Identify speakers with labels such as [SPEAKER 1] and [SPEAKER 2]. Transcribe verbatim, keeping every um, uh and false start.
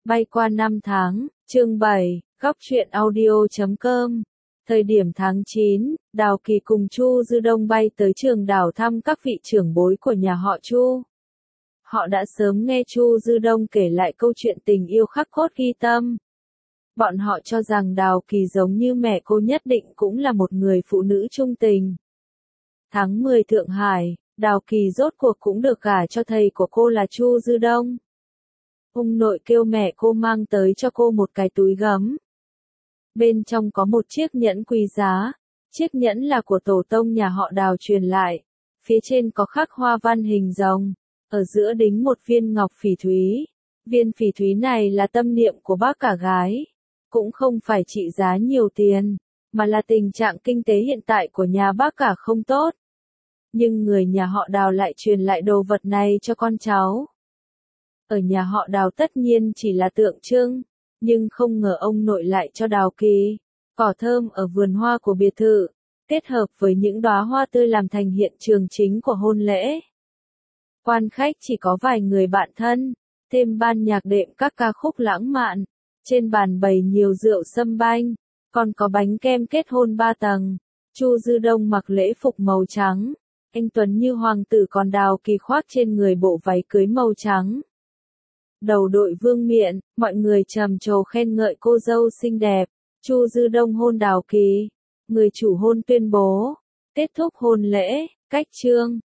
[SPEAKER 1] Bay qua năm tháng, chương bảy, góc truyện audio chấm com. Thời điểm tháng chín, Đào Kỳ cùng Chu Dư Đông bay tới Trường Đảo thăm các vị trưởng bối của nhà họ Chu. Họ đã sớm nghe Chu Dư Đông kể lại câu chuyện tình yêu khắc cốt ghi tâm. Bọn họ cho rằng Đào Kỳ giống như mẹ cô nhất định cũng là một người phụ nữ trung tình. Tháng mười Thượng Hải, Đào Kỳ rốt cuộc cũng được gả cho thầy của cô là Chu Dư Đông. Ông nội kêu mẹ cô mang tới cho cô một cái túi gấm. Bên trong có một chiếc nhẫn quý giá. Chiếc nhẫn là của tổ tông nhà họ Đào truyền lại. Phía trên có khắc hoa văn hình rồng. Ở giữa đính một viên ngọc phỉ thúy. Viên phỉ thúy này là tâm niệm của bác cả gái. Cũng không phải trị giá nhiều tiền, mà là tình trạng kinh tế hiện tại của nhà bác cả không tốt. Nhưng người nhà họ Đào lại truyền lại đồ vật này cho con cháu. Ở nhà họ Đào tất nhiên chỉ là tượng trưng, nhưng không ngờ ông nội lại cho Đào Kỳ cỏ thơm ở vườn hoa của biệt thự, kết hợp với những đóa hoa tươi làm thành hiện trường chính của hôn lễ. Quan khách chỉ có vài người bạn thân, thêm ban nhạc đệm các ca khúc lãng mạn, trên bàn bày nhiều rượu sâm banh, còn có bánh kem kết hôn ba tầng. Chu Dư Đông mặc lễ phục màu trắng, anh tuấn như hoàng tử, còn Đào Kỳ khoác trên người bộ váy cưới màu trắng. Đầu đội vương miện, mọi người trầm trồ khen ngợi cô dâu xinh đẹp. Chu Dư Đông hôn Đào Kỳ, người chủ hôn tuyên bố, kết thúc hôn lễ, cách chương.